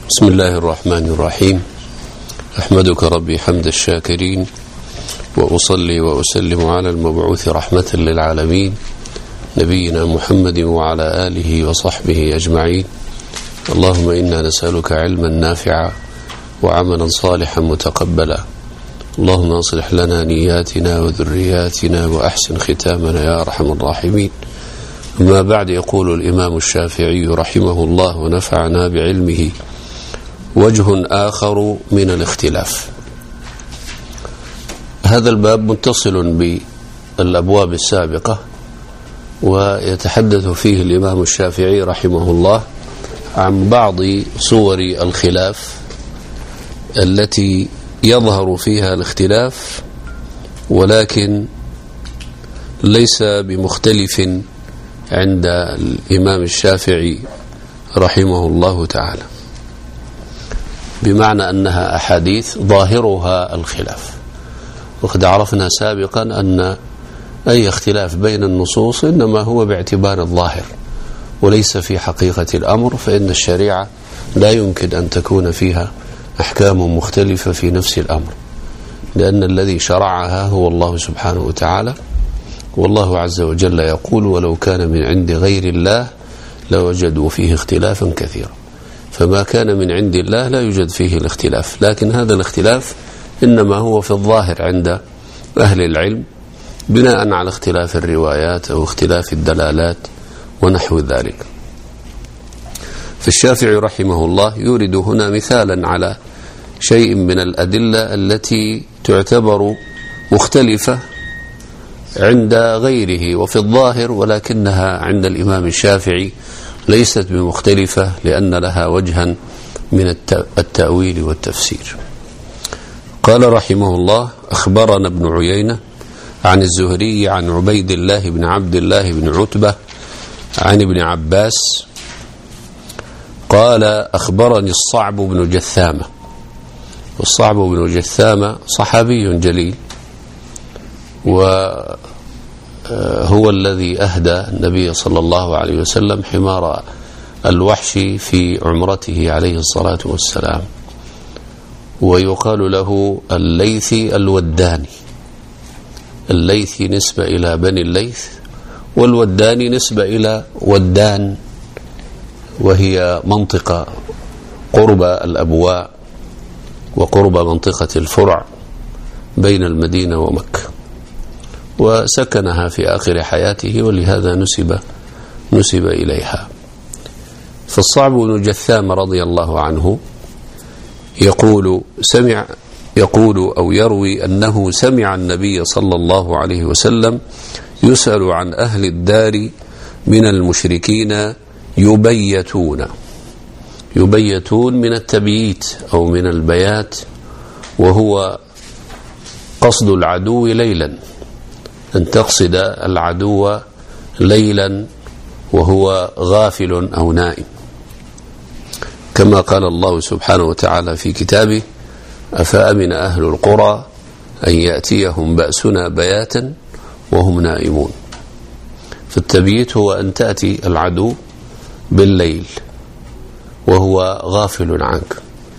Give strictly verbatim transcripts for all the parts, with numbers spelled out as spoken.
بسم الله الرحمن الرحيم. أحمدك ربي حمد الشاكرين، وأصلي وأسلم على المبعوث رحمة للعالمين نبينا محمد وعلى آله وصحبه أجمعين. اللهم إنا نسألك علما نافعا وعملا صالحا متقبلا. اللهم أصلح لنا نياتنا وذرياتنا وأحسن ختامنا يا أرحم الراحمين. أما بعد، يقول الإمام الشافعي رحمه الله ونفعنا بعلمه: وجه آخر من الاختلاف. هذا الباب متصل بالأبواب السابقة، ويتحدث فيه الإمام الشافعي رحمه الله عن بعض صور الخلاف التي يظهر فيها الاختلاف، ولكن ليس بمختلف عند الإمام الشافعي رحمه الله تعالى، بمعنى أنها أحاديث ظاهرها الخلاف. وقد عرفنا سابقا أن أي اختلاف بين النصوص إنما هو باعتبار الظاهر وليس في حقيقة الأمر، فإن الشريعة لا يمكن أن تكون فيها أحكام مختلفة في نفس الأمر، لأن الذي شرعها هو الله سبحانه وتعالى. والله عز وجل يقول: ولو كان من عند غير الله لوجدوا فيه اختلافا كثيرا. فما كان من عند الله لا يوجد فيه الاختلاف، لكن هذا الاختلاف إنما هو في الظاهر عند أهل العلم بناء على اختلاف الروايات أو اختلاف الدلالات ونحو ذلك. فالشافعي رحمه الله يورد هنا مثالا على شيء من الأدلة التي تعتبر مختلفة عند غيره وفي الظاهر، ولكنها عند الإمام الشافعي ليست بمختلفة لأن لها وجها من التأويل والتفسير. قال رحمه الله: أخبرنا ابن عيينة عن الزهري عن عبيد الله بن عبد الله بن عتبة عن ابن عباس قال: أخبرني الصعب بن جثامة. والصعب بن جثامة صحابي جليل، وهو الذي أهدى النبي صلى الله عليه وسلم حمار الوحش في عمرته عليه الصلاة والسلام، ويقال له الليثي الوداني. الليثي نسبة إلى بني الليث، والوداني نسبة إلى ودان، وهي منطقة قرب الأبواء وقرب منطقة الفرع بين المدينة ومكة، وسكنها في آخر حياته، ولهذا نسب نسب إليها. فالصعب بن جثام رضي الله عنه يقول سمع يقول أو يروي أنه سمع النبي صلى الله عليه وسلم يسأل عن أهل الدار من المشركين يبيتون. يبيتون من التبييت أو من البيات، وهو قصد العدو ليلا، أن تقصد العدو ليلا وهو غافل أو نائم، كما قال الله سبحانه وتعالى في كتابه: أفأمن أهل القرى أن يأتيهم بأسنا بياتا وهم نائمون. فالتبييت هو أن تأتي العدو بالليل وهو غافل عنك.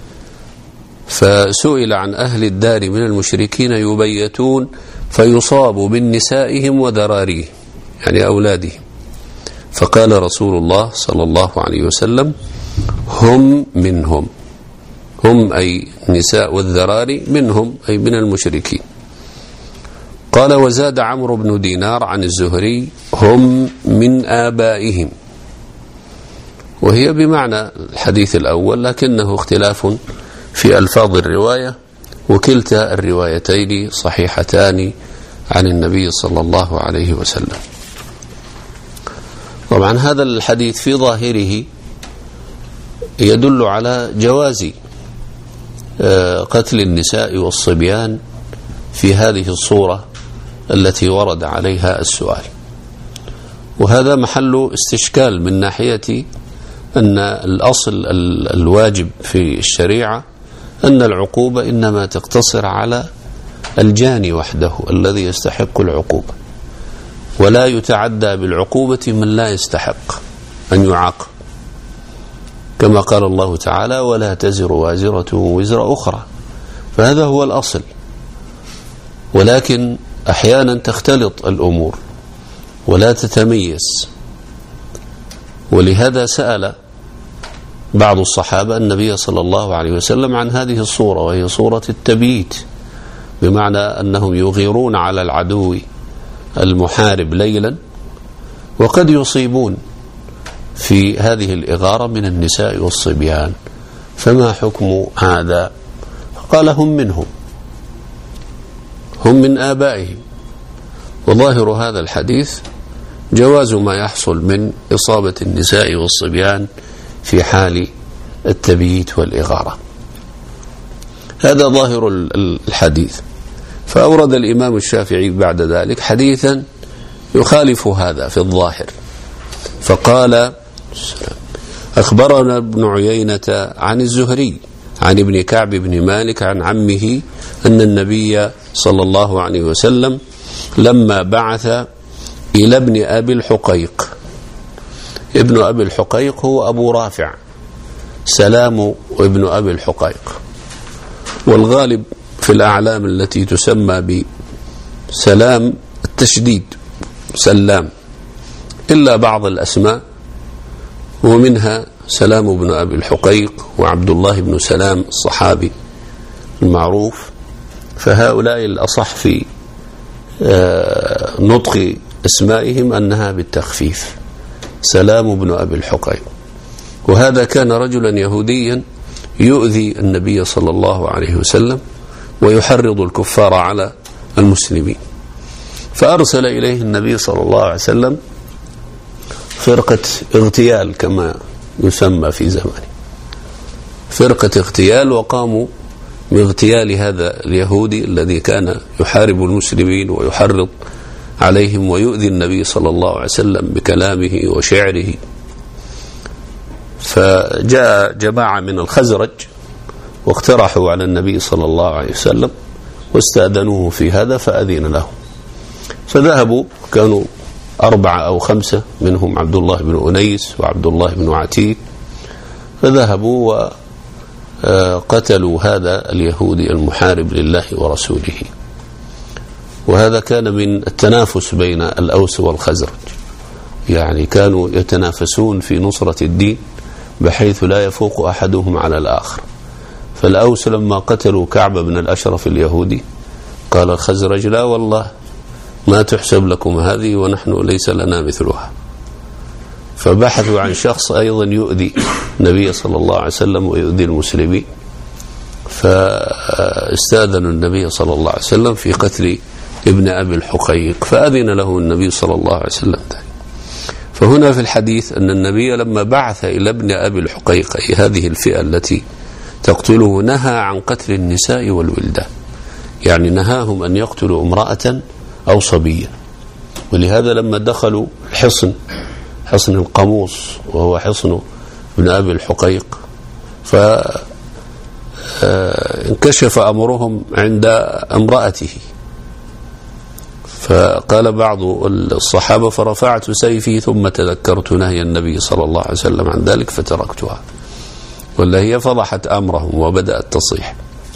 فسئل عن أهل الدار من المشركين يبيتون فيصاب من نسائهم وذراريهم، يعني أولادهم، فقال رسول الله صلى الله عليه وسلم: هم منهم. هم أي النساء والذراري منهم أي من المشركين. قال: وزاد عمرو بن دينار عن الزهري: هم من آبائهم. وهي بمعنى الحديث الأول، لكنه اختلاف في ألفاظ الرواية، وكلتا الروايتين صحيحتان عن النبي صلى الله عليه وسلم. طبعا هذا الحديث في ظاهره يدل على جواز قتل النساء والصبيان في هذه الصورة التي ورد عليها السؤال، وهذا محل استشكال من ناحية أن الأصل الواجب في الشريعة أن العقوبة إنما تقتصر على الجاني وحده الذي يستحق العقوبة، ولا يتعدى بالعقوبة من لا يستحق أن يعاقب. كما قال الله تعالى ولا تزر وازرة وزر أخرى، فهذا هو الأصل. ولكن أحيانا تختلط الأمور ولا تتميز، ولهذا سأل بعض الصحابة النبي صلى الله عليه وسلم عن هذه الصورة، وهي صورة التبييت، بمعنى أنهم يغيرون على العدو المحارب ليلا وقد يصيبون في هذه الإغارة من النساء والصبيان، فما حكم هذا؟ قال هم منهم، هم من آبائهم. وظاهر هذا الحديث جواز ما يحصل من إصابة النساء والصبيان في حال التبييت والإغارة، هذا ظاهر الحديث. فأورد الإمام الشافعي بعد ذلك حديثا يخالف هذا في الظاهر، فقال أخبرنا ابن عيينة عن الزهري عن ابن كعب بن مالك عن عمه أن النبي صلى الله عليه وسلم لما بعث إلى ابن أبي الحقيق، ابن أبي الحقيق هو أبو رافع سلام وابن أبي الحقيق، والغالب في الأعلام التي تسمى بسلام التشديد سلام، إلا بعض الأسماء، ومنها سلام بن أبي الحقيق وعبد الله بن سلام الصحابي المعروف، فهؤلاء الأصح في نطق اسمائهم أنها بالتخفيف، سلام بن أبي الحقيق. وهذا كان رجلا يهوديا يؤذي النبي صلى الله عليه وسلم ويحرض الكفار على المسلمين، فأرسل إليه النبي صلى الله عليه وسلم فرقة اغتيال كما يسمى في زمانه، فرقة اغتيال، وقاموا باغتيال هذا اليهودي الذي كان يحارب المسلمين ويحرض عليهم ويؤذي النبي صلى الله عليه وسلم بكلامه وشعره. فجاء جماعة من الخزرج واقترحوا على النبي صلى الله عليه وسلم واستأذنوه في هذا فأذن له، فذهبوا، كانوا أربعة أو خمسة، منهم عبد الله بن أنيس وعبد الله بن عتيق، فذهبوا وقتلوا هذا اليهودي المحارب لله ورسوله. وهذا كان من التنافس بين الأوس والخزرج، يعني كانوا يتنافسون في نصرة الدين بحيث لا يفوق أحدهم على الآخر. فالأوس لما قتلوا كعب بن الأشرف اليهودي قال الخزرج لا والله ما تحسب لكم هذه ونحن ليس لنا مثلها، فبحثوا عن شخص أيضا يؤذي النبي صلى الله عليه وسلم ويؤذي المسلمين، فاستأذنوا النبي صلى الله عليه وسلم في قتل ابن أبي الحقيق، فأذن له النبي صلى الله عليه وسلم ذلك. فهنا في الحديث أن النبي لما بعث إلى ابن أبي الحقيق، أي هذه الفئة التي تقتله، نهى عن قتل النساء والولدان، يعني نهاهم أن يقتلوا امرأة أو صبيا. ولهذا لما دخلوا الحصن، حصن القاموس وهو حصن ابن أبي الحقيق، فانكشف أمرهم عند امرأته، فقال بعض الصحابة فرفعت سيفي ثم تذكرت نهي النبي صلى الله عليه وسلم عن ذلك فتركتها، ولا هي فضحت أمرهم وبدأت تصيح.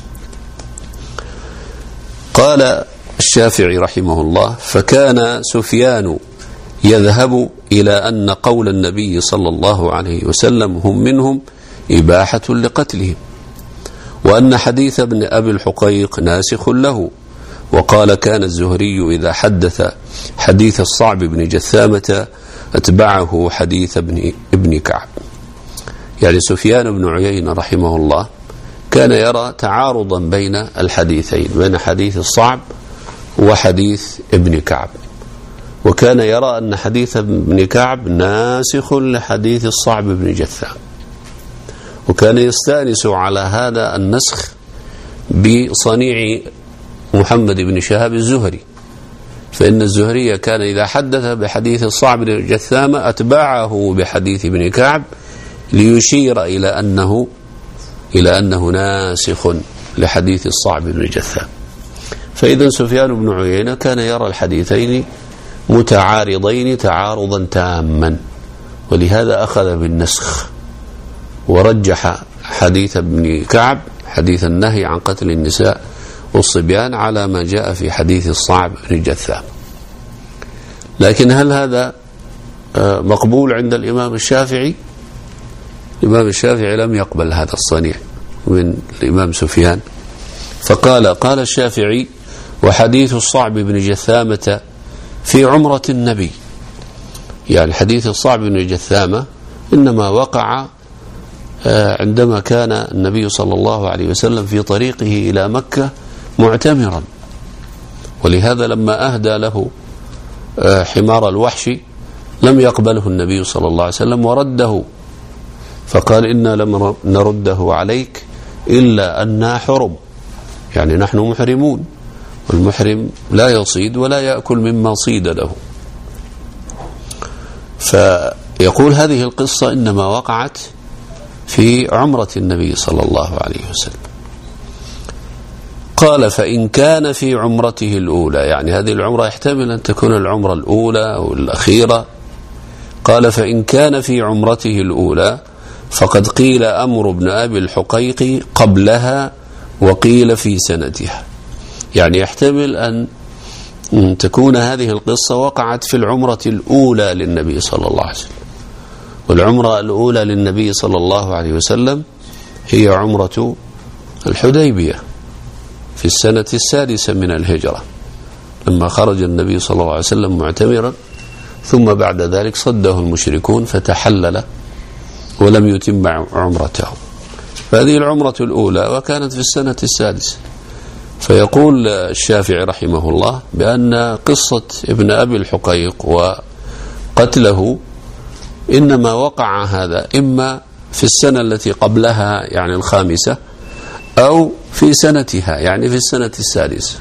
قال الشافعي رحمه الله فكان سفيان يذهب إلى أن قول النبي صلى الله عليه وسلم هم منهم إباحة لقتلهم، وأن حديث ابن أبي الحقيق ناسخ له. وقال كان الزهري إذا حدث حديث الصعب بن جثامة أتبعه حديث ابن, ابن كعب. يعني سفيان بن عيينة رحمه الله كان يرى تعارضا بين الحديثين، بين حديث الصعب وحديث ابن كعب، وكان يرى أن حديث ابن كعب ناسخ لحديث الصعب بن جثام، وكان يستأنس على هذا النسخ بصنيع محمد بن شهاب الزهري، فإن الزهري كان إذا حدث بحديث الصعب بن جثام أتبعه بحديث ابن كعب ليشير إلى أنه إلى أنه ناسخ لحديث الصعب بن جثام. فإذا سفيان بن عيينة كان يرى الحديثين متعارضين تعارضا تاما، ولهذا أخذ بالنسخ ورجح حديث ابن كعب حديث النهي عن قتل النساء والصبيان على ما جاء في حديث الصعب بن جثام. لكن هل هذا مقبول عند الإمام الشافعي؟ الإمام الشافعي لم يقبل هذا الصنيع من الإمام سفيان، فقال قال الشافعي: وحديث الصعب بن جثامة في عمرة النبي، يعني حديث الصعب بن جثامة إنما وقع عندما كان النبي صلى الله عليه وسلم في طريقه إلى مكة معتمرا، ولهذا لما أهدى له حمار الوحش لم يقبله النبي صلى الله عليه وسلم ورده، فقال: إنا لم نرده عليك إلا أننا حرم، يعني نحن محرمون، والمحرم لا يصيد ولا يأكل مما صيد له. فيقول هذه القصة إنما وقعت في عمرة النبي صلى الله عليه وسلم. قال: فإن كان في عمرته الأولى، يعني هذه العمرة يحتمل أن تكون العمرة الأولى أو الأخيرة. قال: فإن كان في عمرته الأولى فقد قيل أمر ابن أبي الحقيق قبلها وقيل في سنتها، يعني يحتمل أن تكون هذه القصة وقعت في العمرة الأولى للنبي صلى الله عليه وسلم، والعمرة الأولى للنبي صلى الله عليه وسلم هي عمرة الحديبية في السنة السادسة من الهجرة، لما خرج النبي صلى الله عليه وسلم معتمرا، ثم بعد ذلك صده المشركون فتحلل ولم يتم عمرته، فهذه العمرة الأولى وكانت في السنة السادسة. فيقول الشافعي رحمه الله بأن قصة ابن أبي الحقيق وقتله إنما وقع هذا إما في السنة التي قبلها يعني الخامسة، أو في سنتها يعني في السنة السادسة.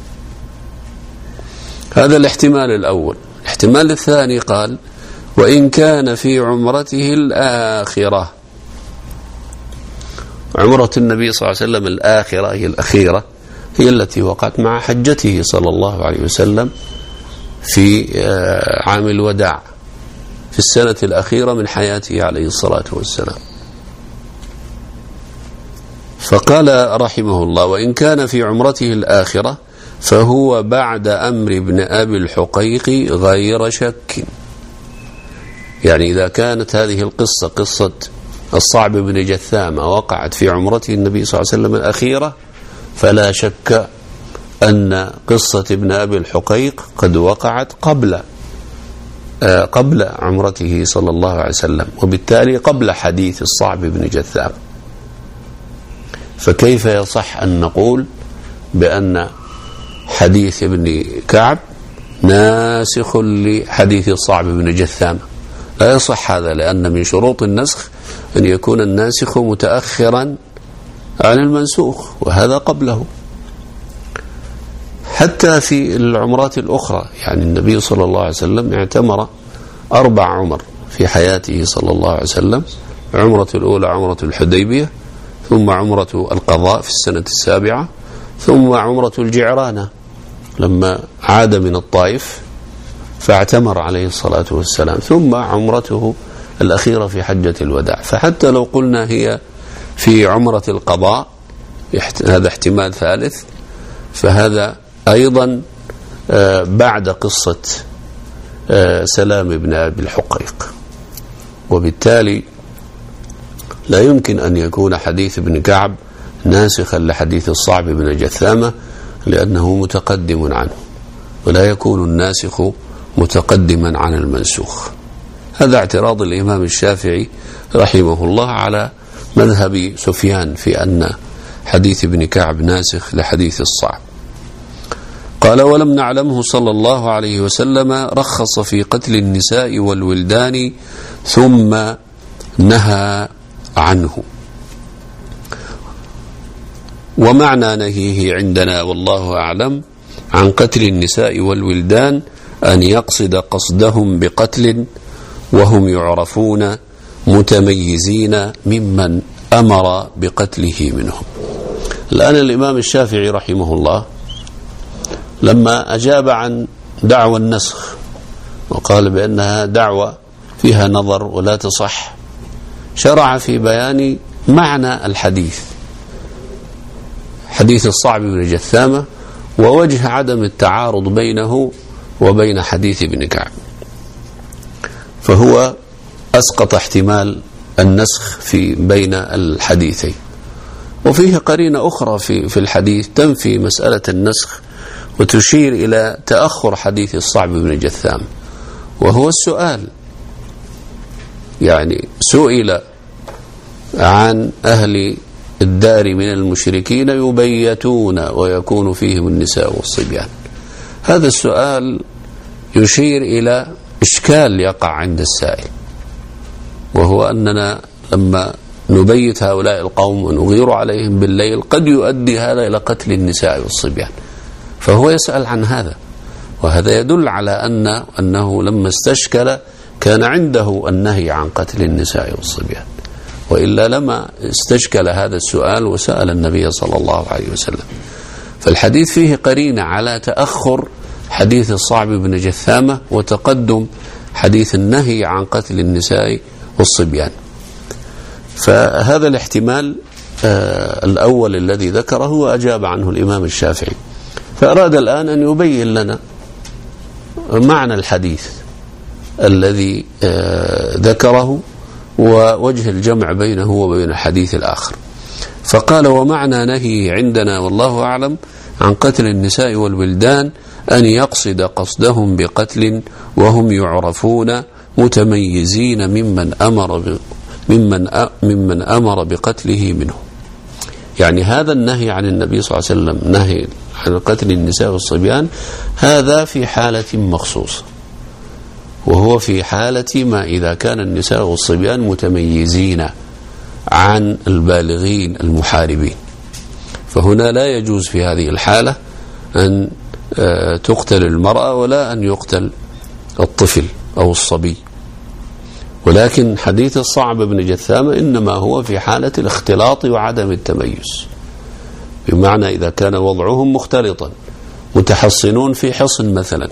هذا الاحتمال الأول. الاحتمال الثاني قال: وإن كان في عمرته الآخرة، عمرة النبي صلى الله عليه وسلم الآخرة هي الأخيرة، هي التي وقعت مع حجته صلى الله عليه وسلم في عام الوداع في السنة الأخيرة من حياته عليه الصلاة والسلام. فقال رحمه الله: وإن كان في عمرته الآخرة فهو بعد أمر ابن أبي الحقيق غير شك، يعني إذا كانت هذه القصة قصة الصعب بن جثامة وقعت في عمرته النبي صلى الله عليه وسلم الأخيرة، فلا شك أن قصة ابن أبي الحقيق قد وقعت قبل قبل عمرته صلى الله عليه وسلم، وبالتالي قبل حديث الصعب بن جثامة. فكيف يصح أن نقول بأن حديث ابن كعب ناسخ لحديث الصعب بن جثامة؟ لا يصح هذا، لأن من شروط النسخ أن يكون الناسخ متأخرا عن المنسوخ، وهذا قبله. حتى في العمرات الأخرى، يعني النبي صلى الله عليه وسلم اعتمر أربع عمر في حياته صلى الله عليه وسلم: عمرة الأولى عمرة الحديبية، ثم عمرة القضاء في السنة السابعة، ثم عمرة الجعرانة لما عاد من الطائف فاعتمر عليه الصلاة والسلام، ثم عمرته الأخيرة في حجة الوداع. فحتى لو قلنا هي في عمرة القضاء، هذا احتمال ثالث، فهذا أيضا بعد قصة سلام ابن أبي الحقيق، وبالتالي لا يمكن أن يكون حديث ابن كعب ناسخا لحديث الصعب بن جثامة، لأنه متقدم عنه، ولا يكون الناسخ متقدما عن المنسوخ. هذا اعتراض الإمام الشافعي رحمه الله على مذهب سفيان في أن حديث ابن كعب ناسخ لحديث الصعب. قال: ولم نعلمه صلى الله عليه وسلم رخص في قتل النساء والولدان ثم نهى عنه. ومعنى نهيه عندنا والله أعلم عن قتل النساء والولدان أن يقصد قصدهم بقتل وهم يعرفون متميزين ممن أمر بقتله منهم. الآن الإمام الشافعي رحمه الله لما أجاب عن دعوى النسخ وقال بأنها دعوة فيها نظر ولا تصح، شرع في بيان معنى الحديث، حديث الصعب بن جثامة، ووجه عدم التعارض بينه وبين حديث ابن كعب. فهو أسقط احتمال النسخ في بين الحديثين. وفيه قرينة أخرى في في الحديث تنفي مسألة النسخ وتشير إلى تأخر حديث الصعب بن جثام، وهو السؤال. يعني سئل عن أهل الدار من المشركين يبيتون ويكون فيهم النساء والصبيان. هذا السؤال يشير إلى إشكال يقع عند السائل، وهو أننا لما نبيت هؤلاء القوم ونغير عليهم بالليل قد يؤدي هذا إلى قتل النساء والصبيان. فهو يسأل عن هذا، وهذا يدل على أن أنه لما استشكل كان عنده النهي عن قتل النساء والصبيان، وإلا لما استشكل هذا السؤال وسأل النبي صلى الله عليه وسلم. فالحديث فيه قرينة على تأخر حديث الصعب بن جثامة وتقدم حديث النهي عن قتل النساء والصبيان. فهذا الاحتمال آه الأول الذي ذكره وأجاب عنه الإمام الشافعي، فأراد الآن أن يبين لنا معنى الحديث الذي آه ذكره ووجه الجمع بينه وبين الحديث الآخر. فقال: ومعنى نهي عندنا والله أعلم عن قتل النساء والولدان أن يقصد قصدهم بقتل وهم يعرفون متميزين ممن أمر ممن ممن أمر بقتله منه. يعني هذا النهي عن النبي صلى الله عليه وسلم، نهي عن قتل النساء والصبيان، هذا في حالة مخصوصة، وهو في حالة ما إذا كان النساء والصبيان متميزين عن البالغين المحاربين. فهنا لا يجوز في هذه الحالة أن تقتل المرأة ولا أن يقتل الطفل أو الصبي. ولكن حديث الصعب بن جثامة إنما هو في حالة الاختلاط وعدم التميز، بمعنى إذا كان وضعهم مختلطا، متحصنون في حصن مثلا،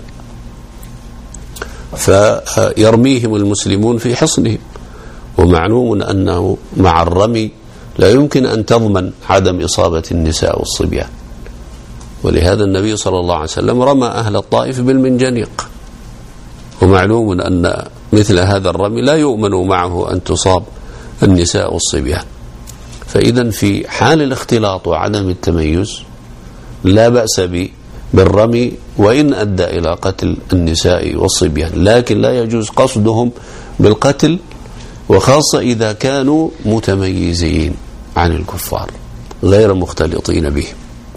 فيرميهم المسلمون في حصنهم، ومعلوم أنه مع الرمي لا يمكن أن تضمن عدم إصابة النساء والصبيان. ولهذا النبي صلى الله عليه وسلم رمى أهل الطائف بالمنجنيق، ومعلوم أن مثل هذا الرمي لا يؤمن معه أن تصاب النساء والصبيان. فإذا في حال الاختلاط وعدم التميز لا بأس بالرمي وإن أدى إلى قتل النساء والصبيان، لكن لا يجوز قصدهم بالقتل، وخاصة إذا كانوا متميزين عن الكفار غير مختلطين بهم.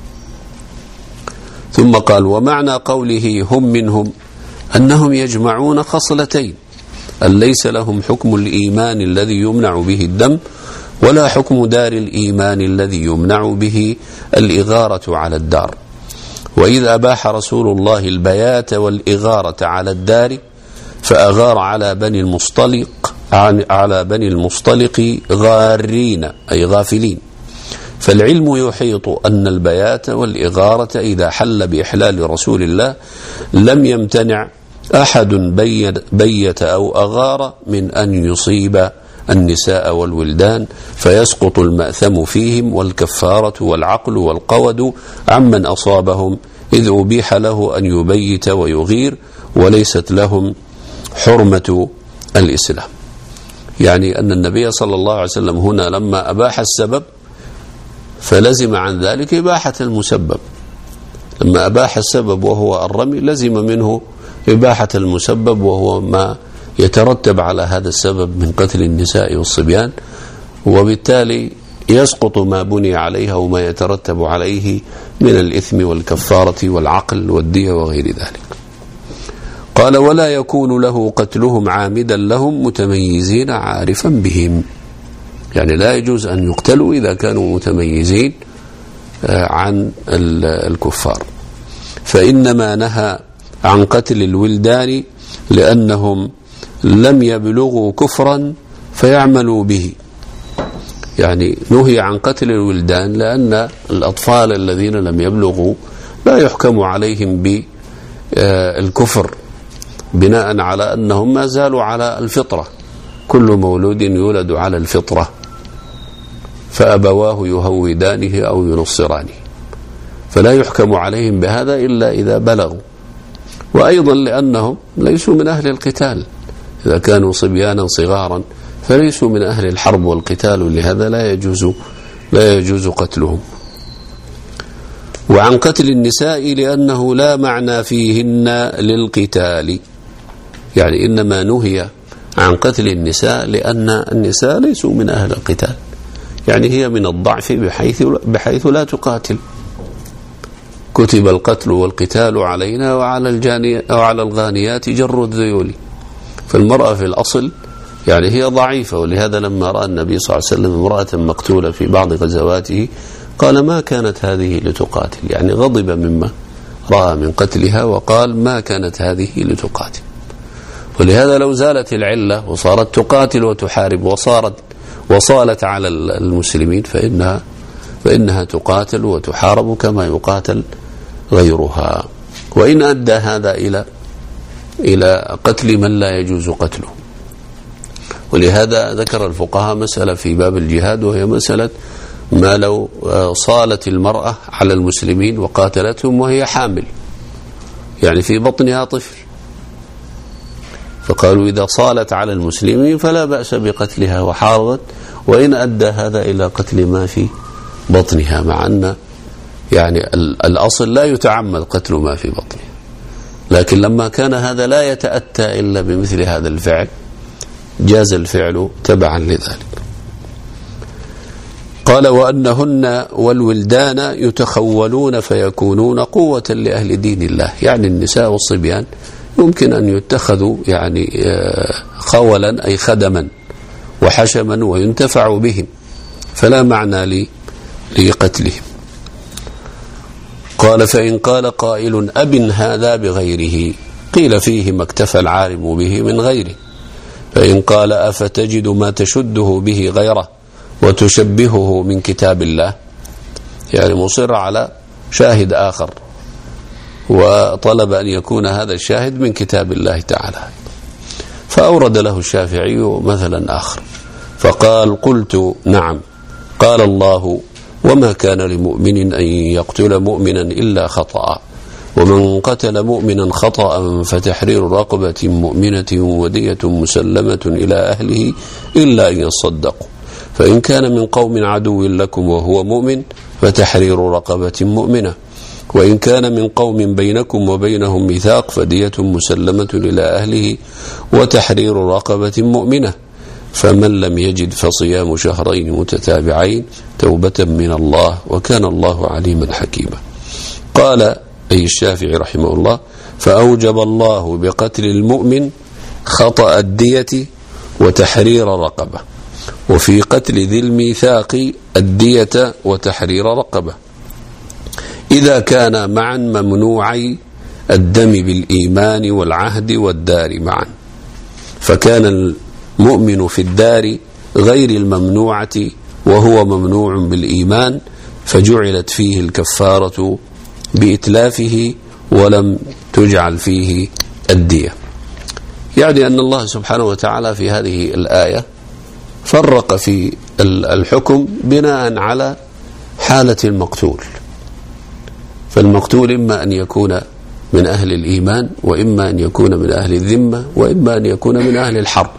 ثم قال: ومعنى قوله هم منهم أنهم يجمعون خصلتين، أن ليس لهم حكم الإيمان الذي يمنع به الدم، ولا حكم دار الإيمان الذي يمنع به الإغارة على الدار. وإذا أباح رسول الله البيات والإغارة على الدار فأغار على بني المصطلق على بني المصطلق غارين أي غافلين. فالعلم يحيط أن البيات والإغارة إذا حل بإحلال رسول الله لم يمتنع أحد بيت أو أغار من أن يصيب النساء والولدان، فيسقط المأثم فيهم والكفارة والعقل والقود عمن أصابهم، إذ أبيح له أن يبيت ويغير وليست لهم حرمة الإسلام. يعني أن النبي صلى الله عليه وسلم هنا لما أباح السبب فلزم عن ذلك إباحة المسبب. لما أباح السبب وهو الرمي لزم منه إباحة المسبب وهو ما يترتب على هذا السبب من قتل النساء والصبيان، وبالتالي يسقط ما بني عليها وما يترتب عليه من الإثم والكفارة والعقل والدية وغير ذلك. قال: ولا يكون له قتلهم عامدا لهم متميزين عارفا بهم. يعني لا يجوز أن يقتلوا إذا كانوا متميزين عن الكفار. فإنما نهى عن قتل الولدان لأنهم لم يبلغوا كفرا فيعملوا به. يعني نهي عن قتل الولدان لأن الأطفال الذين لم يبلغوا لا يحكم عليهم بالكفر بناء على أنهم ما زالوا على الفطرة كل مولود يولد على الفطرة فأبواه يهودانه أو ينصرانه، فلا يحكم عليهم بهذا إلا إذا بلغوا. وأيضا لأنهم ليسوا من أهل القتال، إذا كانوا صبيانا صغارا فليسوا من أهل الحرب والقتال، لهذا لا يجوز لا يجوز قتلهم. وعن قتل النساء لأنه لا معنى فيهن للقتال، يعني إنما نهي عن قتل النساء لأن النساء ليسوا من أهل القتال، يعني هي من الضعف بحيث, بحيث لا تقاتل. كتب القتل والقتال علينا وعلى الجانية أو على الغانيات جر الذيول، فالمرأة في الأصل يعني هي ضعيفة، ولهذا لما رأى النبي صلى الله عليه وسلم امرأة مقتولة في بعض غزواته قال ما كانت هذه لتقاتل، يعني غضب مما رأى من قتلها وقال ما كانت هذه لتقاتل. ولهذا لو زالت العلة وصارت تقاتل وتحارب وصارت وصالت على المسلمين فإنها, فإنها تقاتل وتحارب كما يقاتل غيرها، وإن أدى هذا إلى إلى قتل من لا يجوز قتله. ولهذا ذكر الفقهاء مسألة في باب الجهاد، وهي مسألة ما لو صالت المرأة على المسلمين وقاتلتهم وهي حامل، يعني في بطنها طفل، فقالوا إذا صالت على المسلمين فلا بأس بقتلها وحاربت، وإن أدى هذا إلى قتل ما في بطنها، مع أن يعني الأصل لا يتعمد قتل ما في بطنها، لكن لما كان هذا لا يتأتى إلا بمثل هذا الفعل جاز الفعل تبعا لذلك. قال وأنهن والولدان يتخولون فيكونون قوة لأهل دين الله، يعني النساء والصبيان يمكن أن يتخذوا يعني خولا أي خدما وحشما وينتفع بهم، فلا معنى لقتلهم. قال فإن قال قائل أب هذا بغيره قيل فيه ما اكتفى العالم به من غيره، فإن قال أفتجد ما تشده به غيره وتشبهه من كتاب الله، يعني مصر على شاهد آخر وطلب أن يكون هذا الشاهد من كتاب الله تعالى، فأورد له الشافعي مثلا آخر فقال قلت نعم، قال الله وما كان لمؤمن أن يقتل مؤمنا إلا خطأ، ومن قتل مؤمنا خطأ فتحرير رقبة مؤمنة ودية مسلمة إلى أهله إلا أن يصدقوا، فإن كان من قوم عدو لكم وهو مؤمن فتحرير رقبة مؤمنة، وإن كان من قوم بينكم وبينهم ميثاق فدية مسلمة إلى أهله وتحرير رقبة مؤمنة، فمن لم يجد فصيام شهرين متتابعين توبة من الله وكان الله عليما حكيما. قال أي الشافعي رحمه الله فأوجب الله بقتل المؤمن خطأ الدية وتحرير رقبة، وفي قتل ذي الميثاق الدية وتحرير رقبة، إذا كان معا ممنوعي الدم بالإيمان والعهد والدار معا، فكان المؤمن في الدار غير الممنوعة وهو ممنوع بالإيمان، فجعلت فيه الكفارة بإتلافه ولم تجعل فيه الدية. يعني أن الله سبحانه وتعالى في هذه الآية فرق في الحكم بناء على حالة المقتول، فالمقتول إما أن يكون من أهل الإيمان، وإما أن يكون من أهل الذمة، وإما أن يكون من أهل الحرب.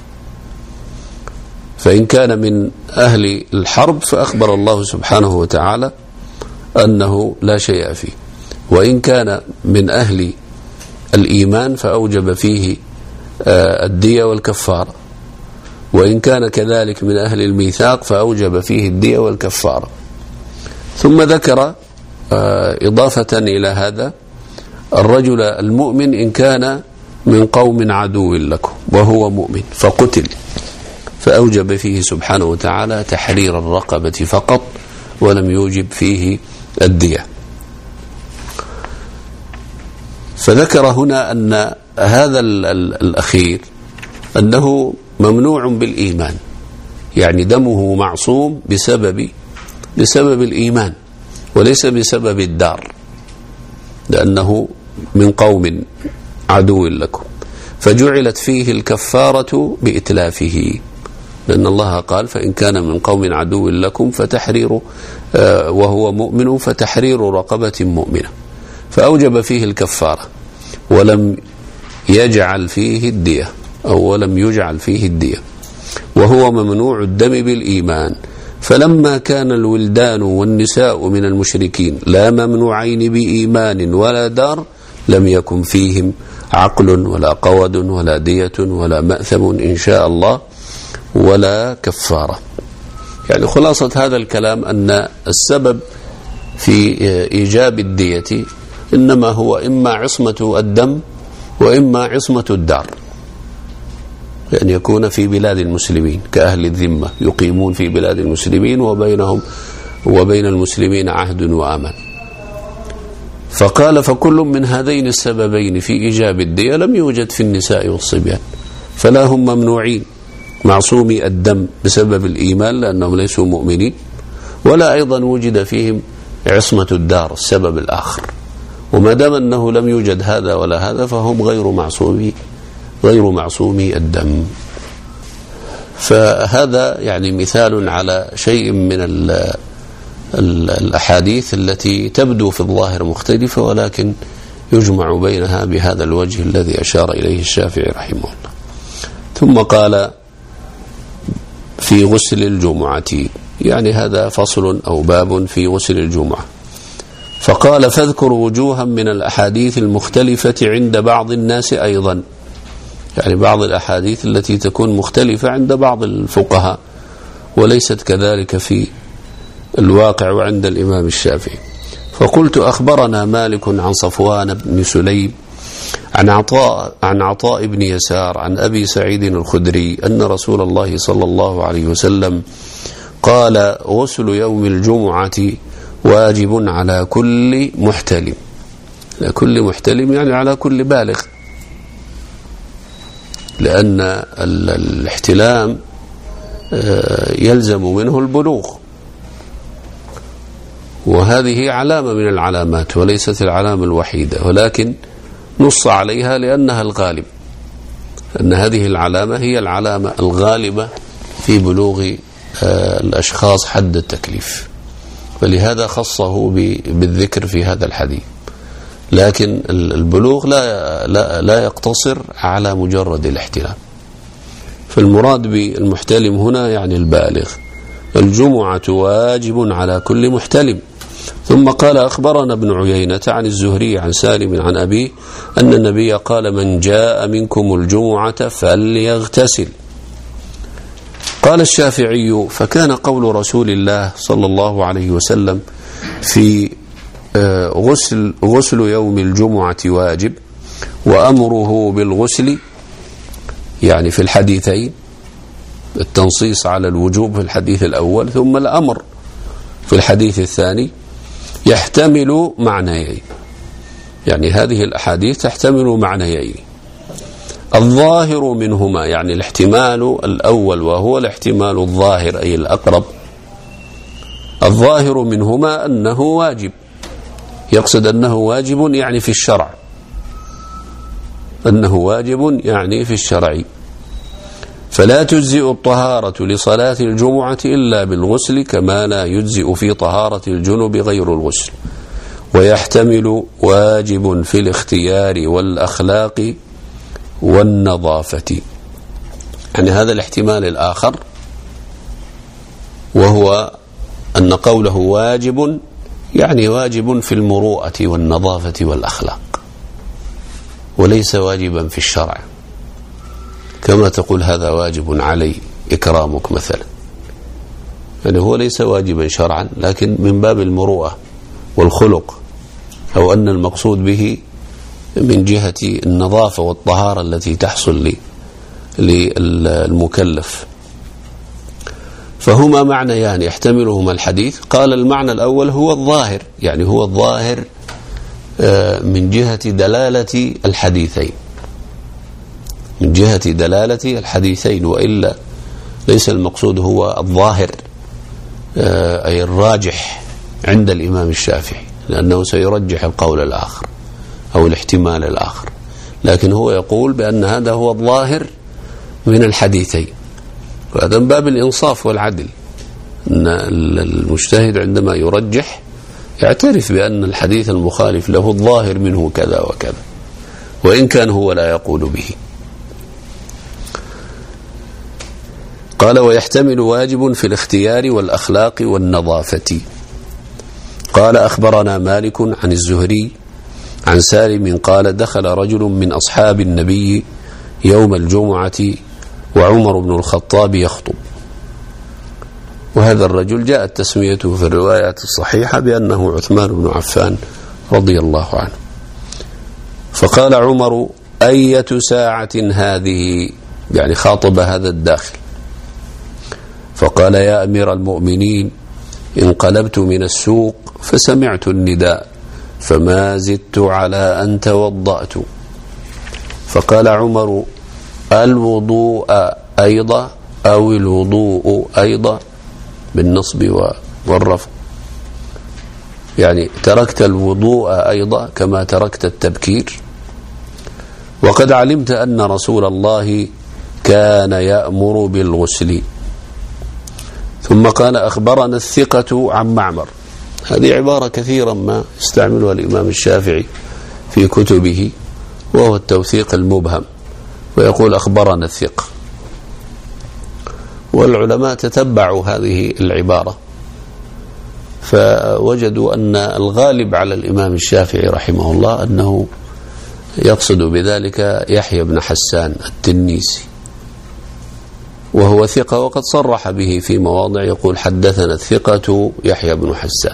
فإن كان من أهل الحرب فأخبر الله سبحانه وتعالى أنه لا شيء فيه، وإن كان من أهل الإيمان فأوجب فيه الدية والكفارة، وإن كان كذلك من أهل الميثاق فأوجب فيه الدية والكفارة. ثم ذكر إضافة إلى هذا الرجل المؤمن إن كان من قوم عدو لكم وهو مؤمن فقتل، فأوجب فيه سبحانه وتعالى تحرير الرقبة فقط ولم يوجب فيه الدية. فذكر هنا أن هذا الأخير أنه ممنوع بالإيمان، يعني دمه معصوم بسبب بسبب الإيمان وليس بسبب الدار، لأنه من قوم عدو لكم. فجعلت فيه الكفارة بإتلافه، لأن الله قال فإن كان من قوم عدو لكم فتحرير وهو مؤمن فتحرير رقبة مؤمنة، فأوجب فيه الكفارة ولم يجعل فيه الدية أو ولم يجعل فيه الدية، وهو ممنوع الدم بالإيمان. فلما كان الولدان والنساء من المشركين لا ممنوعين بإيمان ولا دار لم يكن فيهم عقل ولا قود ولا دية ولا مأثم إن شاء الله ولا كفارة. يعني خلاصة هذا الكلام أن السبب في إيجاب الدية إنما هو إما عصمة الدم وإما عصمة الدار، لأن يكون في بلاد المسلمين كأهل الذمة يقيمون في بلاد المسلمين وبينهم وبين المسلمين عهد وأمان. فقال فكل من هذين السببين في إيجاب الدية لم يوجد في النساء والصبيان، فلا هم ممنوعين معصومي الدم بسبب الإيمان لأنهم ليسوا مؤمنين، ولا أيضا وجد فيهم عصمة الدار السبب الآخر. وما دام أنه لم يوجد هذا ولا هذا فهم غير معصومي غير معصومي الدم. فهذا يعني مثال على شيء من ال ال الأحاديث التي تبدو في الظاهر مختلفة ولكن يجمع بينها بهذا الوجه الذي أشار إليه الشافعي رحمه الله. ثم قال في غسل الجمعة، يعني هذا فصل أو باب في غسل الجمعة. فقال فاذكر وجوها من الأحاديث المختلفة عند بعض الناس أيضا، يعني بعض الأحاديث التي تكون مختلفة عند بعض الفقهاء وليست كذلك في الواقع وعند الإمام الشافعي. فقلت أخبرنا مالك عن صفوان بن سليم عن عطاء عن عطاء بن يسار عن أبي سعيد الخدري أن رسول الله صلى الله عليه وسلم قال غسل يوم الجمعة واجب على كل محتلم، على كل محتلم يعني على كل بالغ، لأن الاحتلام يلزم منه البلوغ، وهذه علامة من العلامات وليست العلامة الوحيدة، ولكن نص عليها لأنها الغالب، أن هذه العلامة هي العلامة الغالبة في بلوغ الأشخاص حد التكليف، فلهذا خصه بالذكر في هذا الحديث. لكن البلوغ لا, لا, لا يقتصر على مجرد الاحتلام، فالمراد بالمحتلم هنا يعني البالغ. الجمعة واجب على كل محتلم. ثم قال أخبرنا ابن عيينة عن الزهري عن سالم عن أبيه أن النبي قال من جاء منكم الجمعة فليغتسل. قال الشافعي فكان قول رسول الله صلى الله عليه وسلم في غسل, غسل يوم الجمعة واجب وأمره بالغسل، يعني في الحديثين التنصيص على الوجوب في الحديث الأول ثم الأمر في الحديث الثاني، يحتمل معنيين، يعني هذه الأحاديث تحتمل معنيين. الظاهر منهما يعني الاحتمال الأول وهو الاحتمال الظاهر أي الأقرب، الظاهر منهما أنه واجب، يقصد أنه واجب يعني في الشرع، أنه واجب يعني في الشرع. فلا تجزئ الطهارة لصلاة الجمعة إلا بالغسل كما لا يجزئ في طهارة الجنب غير الغسل. ويحتمل واجب في الاختيار والأخلاق والنظافة، يعني هذا الاحتمال الآخر وهو أن قوله واجب يعني واجب في المروءة والنظافة والأخلاق، وليس واجبا في الشرع كما تقول هذا واجب علي إكرامك مثلا، يعني هو ليس واجبا شرعا لكن من باب المروءة والخلق، أو أن المقصود به من جهة النظافة والطهارة التي تحصل للمكلف. فهما معنيان يحتملهما الحديث. قال المعنى الأول هو الظاهر، يعني هو الظاهر من جهة دلالة الحديثين، من جهة دلالة الحديثين، وإلا ليس المقصود هو الظاهر أي الراجح عند الإمام الشافعي، لأنه سيرجح القول الآخر أو الاحتمال الآخر. لكن هو يقول بأن هذا هو الظاهر من الحديثين، وهذا من باب الإنصاف والعدل، أن المجتهد عندما يرجح يعترف بأن الحديث المخالف له الظاهر منه كذا وكذا، وإن كان هو لا يقول به. قال: ويحتمل واجب في الاختيار والأخلاق والنظافة. قال: أخبرنا مالك عن الزهري عن سالم قال: دخل رجل من أصحاب النبي يوم الجمعة وعمر بن الخطاب يخطب. وهذا الرجل جاءت تسميته في الروايات الصحيحة بأنه عثمان بن عفان رضي الله عنه. فقال عمر: أية ساعة هذه؟ يعني خاطب هذا الداخل. فقال: يا أمير المؤمنين، انقلبت من السوق فسمعت النداء فما زدت على أن توضأت. فقال عمر: الوضوء أيضا أو الوضوء أيضا، بالنصب والرفع، يعني تركت الوضوء أيضا كما تركت التبكير. وقد علمت أن رسول الله كان يأمر بالغسل. ثم قال: أخبرنا الثقة عن معمر. هذه عبارة كثيرا ما يستعملها الإمام الشافعي في كتبه، وهو التوثيق المبهم، ويقول: أخبرنا الثقة. والعلماء تتبعوا هذه العبارة فوجدوا أن الغالب على الإمام الشافعي رحمه الله أنه يقصد بذلك يحيى بن حسان التنيسي، وهو ثقة، وقد صرح به في مواضع، يقول: حدثنا الثقة يحيى بن حسان.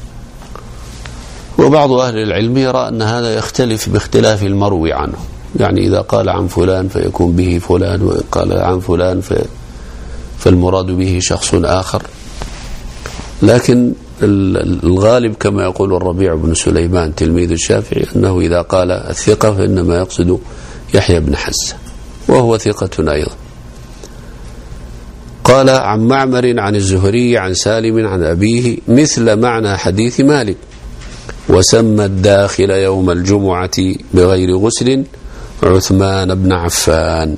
وبعض أهل العلم يرى أن هذا يختلف باختلاف المروي عنه، يعني إذا قال عن فلان فيكون به فلان، وإن قال عن فلان فالمراد به شخص آخر. لكن الغالب كما يقول الربيع بن سليمان تلميذ الشافعي أنه إذا قال الثقة فإنما يقصد يحيى بن حسان، وهو ثقة أيضا. قال: عن معمر عن الزهري عن سالم عن أبيه مثل معنى حديث مالك. وسمى الداخل يوم الجمعة بغير غسل عثمان بن عفان.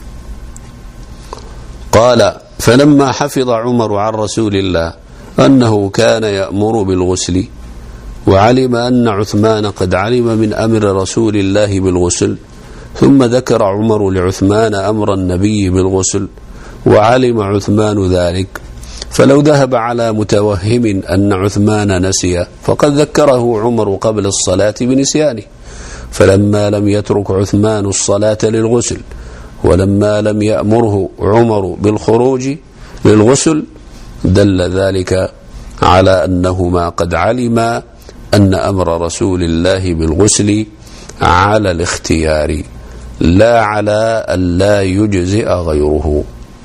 قال: فلما حفظ عمر عن رسول الله أنه كان يأمر بالغسل، وعلم أن عثمان قد علم من أمر رسول الله بالغسل، ثم ذكر عمر لعثمان أمر النبي بالغسل، وعلم عثمان ذلك، فلو ذهب على متوهم أن عثمان نسي فقد ذكره عمر قبل الصلاة بنسيانه. فلما لم يترك عثمان الصلاة للغسل، ولما لم يأمره عمر بالخروج للغسل، دل ذلك على أنهما قد علما أن أمر رسول الله بالغسل على الاختيار لا على أن لا يجزئ غيره،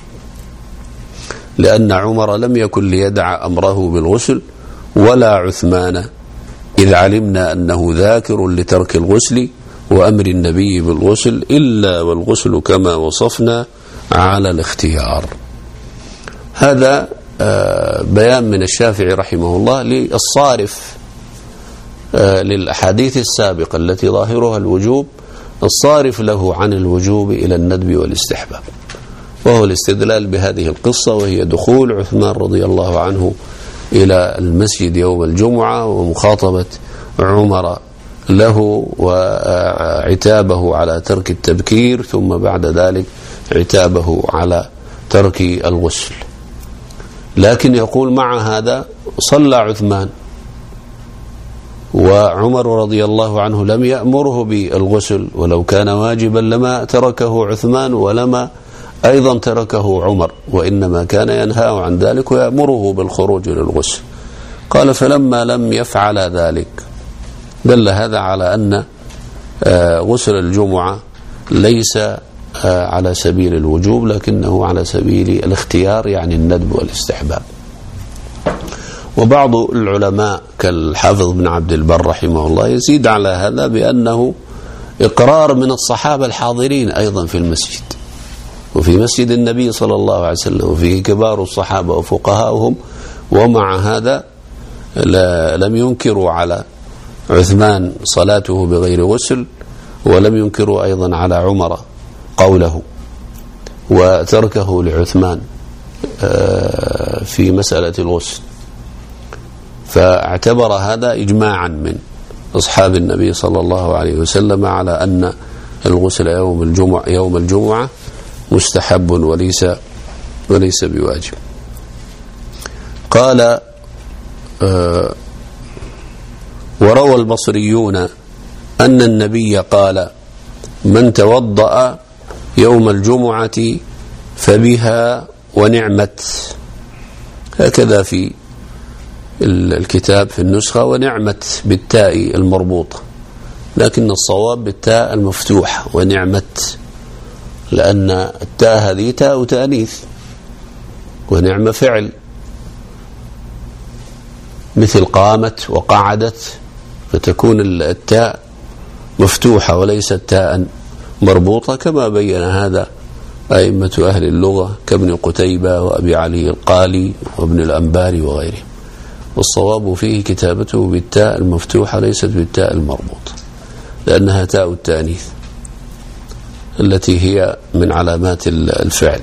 لأن عمر لم يكن ليدع أمره بالغسل ولا عثمان، إذ علمنا أنه ذاكر لترك الغسل وأمر النبي بالغسل، إلا والغسل كما وصفنا على الاختيار. هذا بيان من الشافعي رحمه الله للصارف للأحاديث السابقة التي ظاهرها الوجوب، الصارف له عن الوجوب إلى الندب والاستحباب، وهو الاستدلال بهذه القصة، وهي دخول عثمان رضي الله عنه إلى المسجد يوم الجمعة ومخاطبة عمر له وعتابه على ترك التبكير، ثم بعد ذلك عتابه على ترك الغسل. لكن يقول مع هذا صلى عثمان، وعمر رضي الله عنه لم يأمره بالغسل، ولو كان واجبا لما تركه عثمان ولما أيضا تركه عمر، وإنما كان ينهاه عن ذلك ويأمره بالخروج للغسل. قال: فلما لم يفعل ذلك دل هذا على أن غسل الجمعة ليس على سبيل الوجوب، لكنه على سبيل الاختيار، يعني الندب والاستحباب. وبعض العلماء كالحافظ بن عبد البر رحمه الله يزيد على هذا بأنه إقرار من الصحابة الحاضرين أيضا في المسجد، وفي مسجد النبي صلى الله عليه وسلم، وفيه كبار الصحابة وفقهاؤهم، ومع هذا لم ينكروا على عثمان صلاته بغير غسل، ولم ينكروا أيضا على عمر قوله وتركه لعثمان في مسألة الغسل، فاعتبر هذا إجماعا من أصحاب النبي صلى الله عليه وسلم على أن الغسل يوم الجمعة يوم الجمعة مستحب وليس وليس بواجب. قال آه وروى البصريون أن النبي قال من توضأ يوم الجمعة فبها ونعمت، هكذا في الكتاب في النسخة، ونعمت بالتاء المربوطة، لكن الصواب بالتاء المفتوحة ونعمت، لأن التاء هذه تاء تأنيث ونعمة فعل، مثل قامت وقعدت، فتكون التاء مفتوحة وليست تاء مربوطة، كما بين هذا أئمة أهل اللغة كابن قتيبة وأبي علي القالي وابن الأنباري وغيرهم. والصواب فيه كتابته بالتاء المفتوحة ليست بالتاء المربوطة، لأنها تاء التأنيث التي هي من علامات الفعل.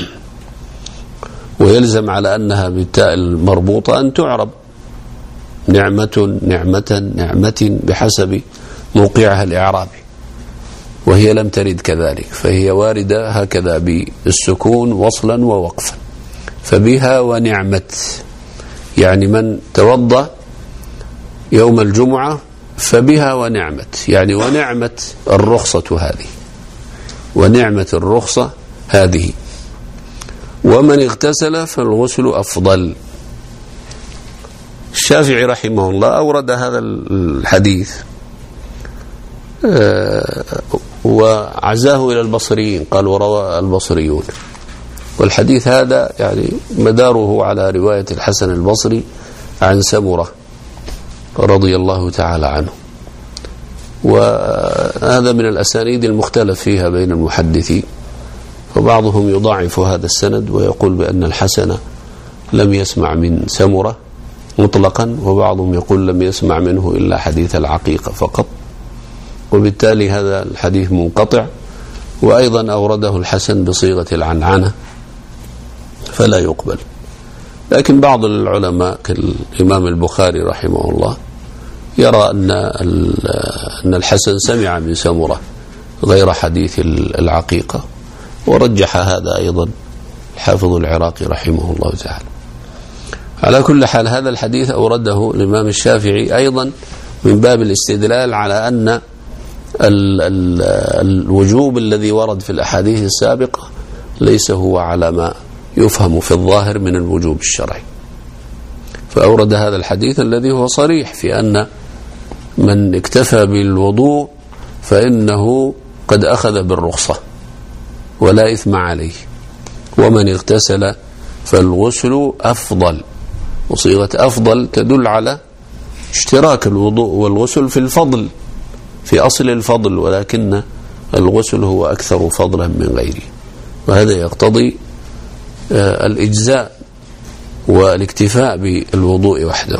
ويلزم على أنها بالتاء المربوطة أن تعرب نعمة نعمة نعمة بحسب موقعها الإعرابي، وهي لم ترد كذلك، فهي واردة هكذا بالسكون وصلا ووقفا. فبها ونعمت، يعني من توضأ يوم الجمعة فبها ونعمت، يعني ونعمت الرخصة هذه، ونعمة الرخصة هذه. ومن اغتسل فالغسل أفضل. الشافعي رحمه الله أورد هذا الحديث وعزاه إلى البصريين، قال وروى البصريون، والحديث هذا يعني مداره على رواية الحسن البصري عن سمرة رضي الله تعالى عنه، وهذا من الأسانيد المختلف فيها بين المحدثين، وبعضهم يضاعف هذا السند ويقول بأن الحسن لم يسمع من سمرة مطلقا، وبعضهم يقول لم يسمع منه إلا حديث العقيقة فقط، وبالتالي هذا الحديث منقطع. وأيضا أورده الحسن بصيغة العنعنة فلا يقبل. لكن بعض العلماء كالإمام البخاري رحمه الله يرى أن أن الحسن سمع من سمرة غير حديث العقيقة، ورجح هذا أيضا الحافظ العراقي رحمه الله تعالى. على كل حال هذا الحديث أورده الإمام الشافعي أيضا من باب الاستدلال على أن ال ال الوجوب الذي ورد في الأحاديث السابقة ليس هو على ما يفهم في الظاهر من الوجوب الشرعي، فأورد هذا الحديث الذي هو صريح في أن من اكتفى بالوضوء فإنه قد أخذ بالرخصة ولا إثم عليه، ومن اغتسل فالغسل أفضل. وصيغة أفضل تدل على اشتراك الوضوء والغسل في الفضل، في أصل الفضل، ولكن الغسل هو أكثر فضلا من غيره، وهذا يقتضي الإجزاء والاكتفاء بالوضوء وحده.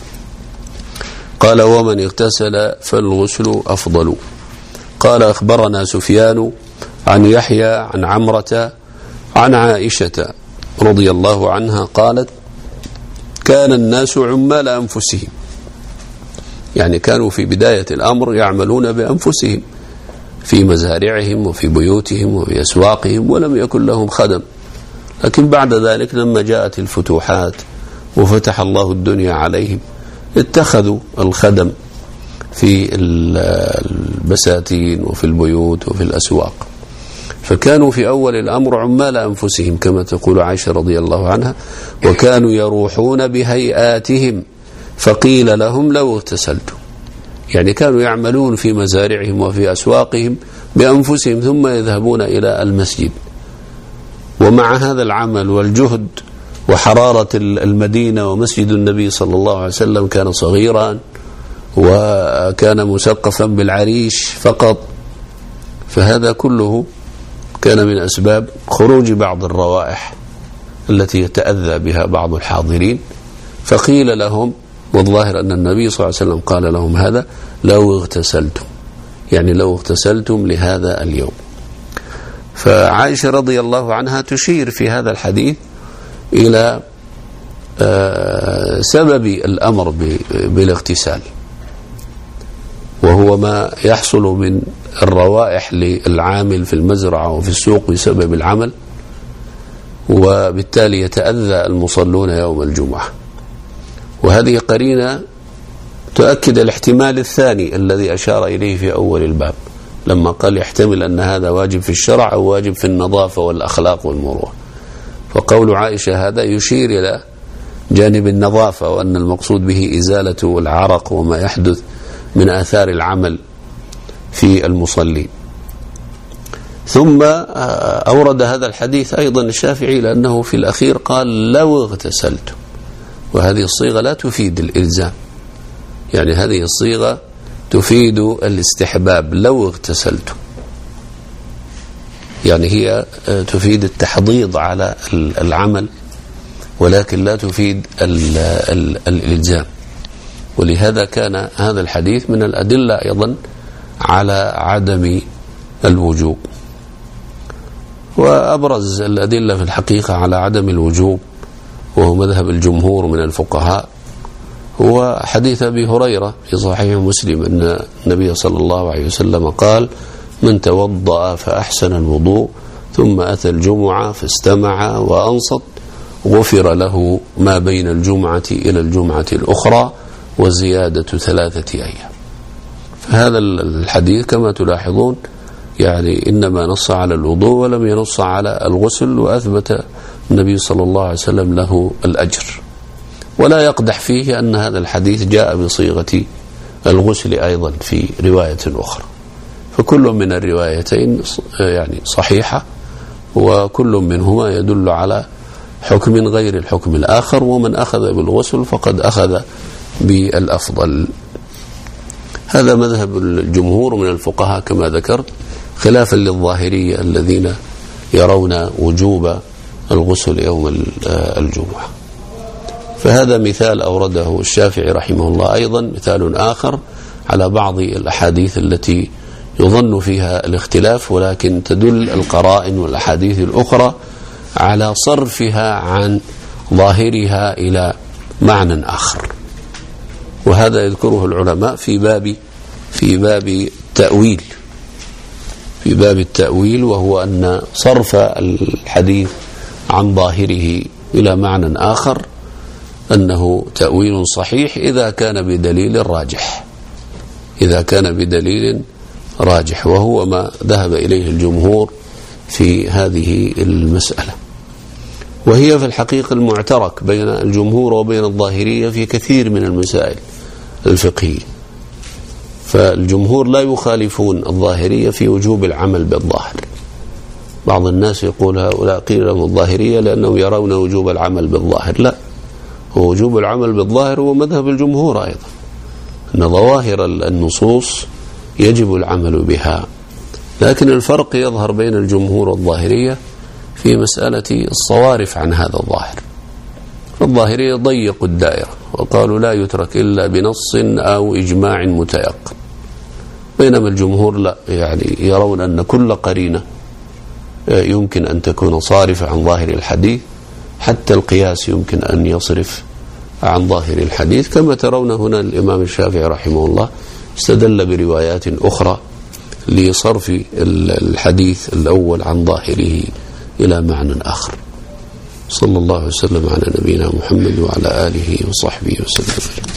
قال ومن اغتسل فالغسل أفضل. قال أخبرنا سفيان عن يحيى عن عمرة عن عائشة رضي الله عنها قالت كان الناس عمال أنفسهم، يعني كانوا في بداية الأمر يعملون بأنفسهم في مزارعهم وفي بيوتهم وفي أسواقهم، ولم يكن لهم خدم. لكن بعد ذلك لما جاءت الفتوحات وفتح الله الدنيا عليهم اتخذوا الخدم في البساتين وفي البيوت وفي الأسواق، فكانوا في أول الأمر عمال أنفسهم كما تقول عائشة رضي الله عنها، وكانوا يروحون بهيئاتهم فقيل لهم لو اغتسلتم، يعني كانوا يعملون في مزارعهم وفي أسواقهم بأنفسهم ثم يذهبون إلى المسجد. ومع هذا العمل والجهد وحرارة المدينة ومسجد النبي صلى الله عليه وسلم كان صغيرا وكان مسقفا بالعريش فقط، فهذا كله كان من أسباب خروج بعض الروائح التي يتأذى بها بعض الحاضرين، فقيل لهم، والظاهر أن النبي صلى الله عليه وسلم قال لهم هذا، لو اغتسلتم، يعني لو اغتسلتم لهذا اليوم. فعائشة رضي الله عنها تشير في هذا الحديث إلى سبب الأمر بالاغتسال، وهو ما يحصل من الروائح للعامل في المزرعة وفي السوق بسبب العمل، وبالتالي يتأذى المصلون يوم الجمعة. وهذه قرينة تؤكد الاحتمال الثاني الذي أشار إليه في أول الباب لما قال يحتمل أن هذا واجب في الشرع أو واجب في النظافة والأخلاق والمروءة. فقول عائشة هذا يشير إلى جانب النظافة، وأن المقصود به إزالة العرق وما يحدث من آثار العمل في المصلين. ثم أورد هذا الحديث أيضا الشافعي لأنه في الأخير قال لو اغتسلت، وهذه الصيغة لا تفيد الإلزام، يعني هذه الصيغة تفيد الاستحباب لو اغتسلت، يعني هي تفيد التحضيض على العمل ولكن لا تفيد ال ال الإلزام. ولهذا كان هذا الحديث من الأدلة أيضا على عدم الوجوب. وأبرز الأدلة في الحقيقة على عدم الوجوب وهو مذهب الجمهور من الفقهاء هو حديث أبي هريرة في صحيح مسلم أن النبي صلى الله عليه وسلم قال من توضأ فأحسن الوضوء ثم أتى الجمعة فاستمع وأنصت غفر له ما بين الجمعة إلى الجمعة الأخرى وزيادة ثلاثة أيام. فهذا الحديث كما تلاحظون يعني إنما نص على الوضوء ولم ينص على الغسل، وأثبت النبي صلى الله عليه وسلم له الأجر. ولا يقدح فيه أن هذا الحديث جاء بصيغة الغسل أيضا في رواية أخرى، فكل من الروايتين يعني صحيحة، وكل منهما يدل على حكم غير الحكم الآخر، ومن أخذ بالغسل فقد أخذ بالأفضل. هذا مذهب الجمهور من الفقهاء كما ذكرت، خلافا للظاهرية الذين يرون وجوب الغسل يوم الجمعة. فهذا مثال أورده الشافعي رحمه الله. أيضا مثال آخر على بعض الأحاديث التي يظن فيها الاختلاف، ولكن تدل القرائن والأحاديث الأخرى على صرفها عن ظاهرها إلى معنى آخر، وهذا يذكره العلماء في باب في باب التأويل في باب التأويل وهو أن صرف الحديث عن ظاهره إلى معنى آخر أنه تأويل صحيح إذا كان بدليل راجح إذا كان بدليل راجح وهو ما ذهب إليه الجمهور في هذه المسألة. وهي في الحقيقة المعترك بين الجمهور وبين الظاهرية في كثير من المسائل الفقهية. فالجمهور لا يخالفون الظاهرية في وجوب العمل بالظاهر. بعض الناس يقول هؤلاء قيل لهم الظاهرية لأنهم يرون وجوب العمل بالظاهر. لا، هو وجوب العمل بالظاهر هو مذهب الجمهور أيضا، أن ظواهر النصوص يجب العمل بها، لكن الفرق يظهر بين الجمهور والظاهرية في مسألة الصوارف عن هذا الظاهر. فالظاهرية ضيقوا الدائرة وقالوا لا يترك إلا بنص أو إجماع متيقن، بينما الجمهور لا، يعني يرون أن كل قرينة يمكن أن تكون صارفة عن ظاهر الحديث، حتى القياس يمكن أن يصرف عن ظاهر الحديث. كما ترون هنا الإمام الشافعي رحمه الله استدل بروايات أخرى لصرف الحديث الأول عن ظاهره إلى معنى آخر. صلى الله وسلم على نبينا محمد وعلى آله وصحبه وسلم.